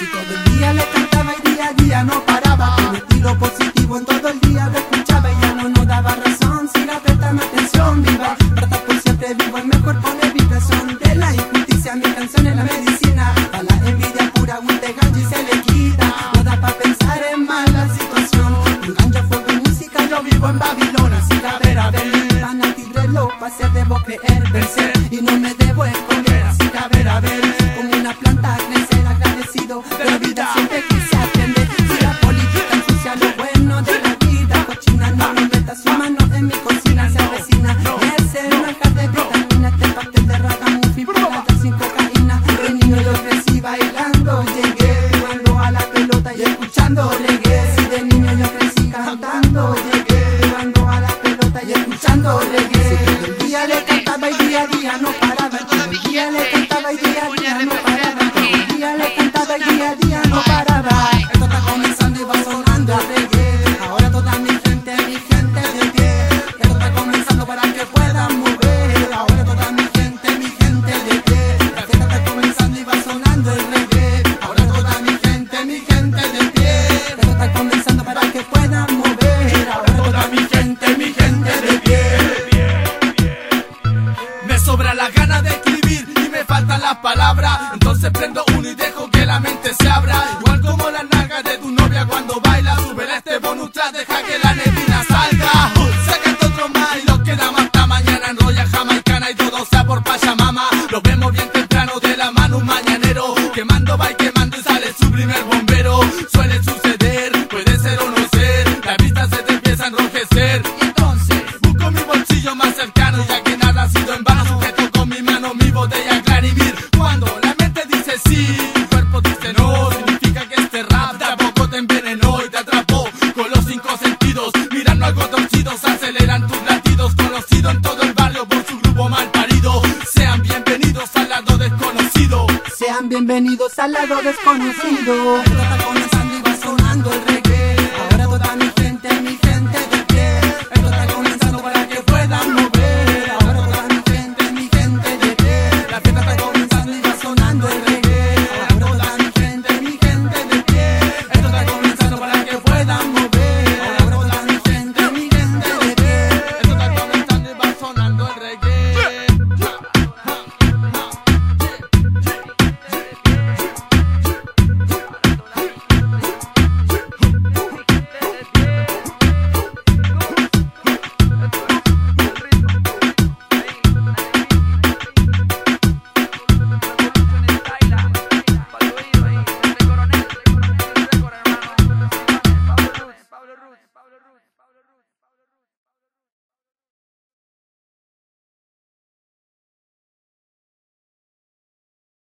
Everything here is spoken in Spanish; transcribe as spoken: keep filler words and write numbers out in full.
Si todo el día le cantaba y día a día no paraba, con estilo positivo en todo el día lo escuchaba y ya no nos daba razón si la prestaba atención. Viva, trata por siempre vivo en mi cuerpo de vibración de la injusticia, mi canción es la medicina. A la envidia pura, un te gancho y se le quita. No da pa' pensar en mala situación. Un ganja, fuego y música, yo vivo en Babilonia. Así que a ver, a ver, van a tirarlo, pa' ser debo creer, vencer y no me debo esconder. Así que a ver, a ver, como una planta crecer agradecido de la vida siempre quise aprender. Si la política ensucia lo bueno de la vida cochina, no me metas su mano en mi cocina, se avecina. Y ese manjar de vitamina, este pastel de ragamuffin para dar sin cocaína. De niño yo crecí bailando, llegué jugando a la pelota y escuchando reggae. Si de niño yo crecí cantando, llegué jugando a la pelota y escuchando reggae. Si todo el día le cantaba y día a día no paraba, todo el día le cantaba y día a día no paraba, todo el día le cantaba y día a día no paraba. Esto está comenzando y va sonando el reggae. Ahora toda mi gente, mi gente de pie. Esto está comenzando para que puedan mover. Ahora toda mi gente, mi gente de pie. La fiesta está comenzando y va sonando el reggae. Ahora toda mi gente, mi gente de pie. Esto está comenzando para que puedan mover. Ahora toda mi gente, mi gente de pie. Me sobra la gana de escribir y me faltan las palabras. Entonces prendo uno y dejo que la mente se abra. Igual como la nalga de tu novia cuando baila. Súbele este bonus track, deja que la neblina salga. Sácate otro más y lo queda más hasta mañana. Enrolla jamaicana y todo sea por Pachamama. Lo vemos bien temprano de la mano un mañanero. Quemando va y quemando y sale su primer bombero. Suele suceder, puede ser o no ser. La vista se te empieza a enrojecer. Y entonces busco mi bolsillo más cercano, ya que nada ha sido en vano. Sujeto con mi mano mi botella Clarivir. Cuando la mente dice sí, tu cuerpo dice no, significa que este rap de a poco te envenenó y te atrapó con los cinco sentidos. Mirando algo torcidos, aceleran tus latidos. Conocido en todo el barrio por su grupo mal parido. Sean bienvenidos al lado desconocido. Sean bienvenidos al lado desconocido. Esto está comenzando y va sonando el reggae. Ahora toda mi gente, mi gente de pie. Esto está comenzando para que puedan mover. Ahora toda mi gente, mi gente de pie. La fiesta está comenzando y va sonando el reggae. Ahora toda mi gente, mi gente de pie. Esto está comenzando para que puedan mover. Ahora toda mi gente, mi gente de pie. Esto está comenzando y va sonando el reggae. Pablo Roots, Pablo Roots.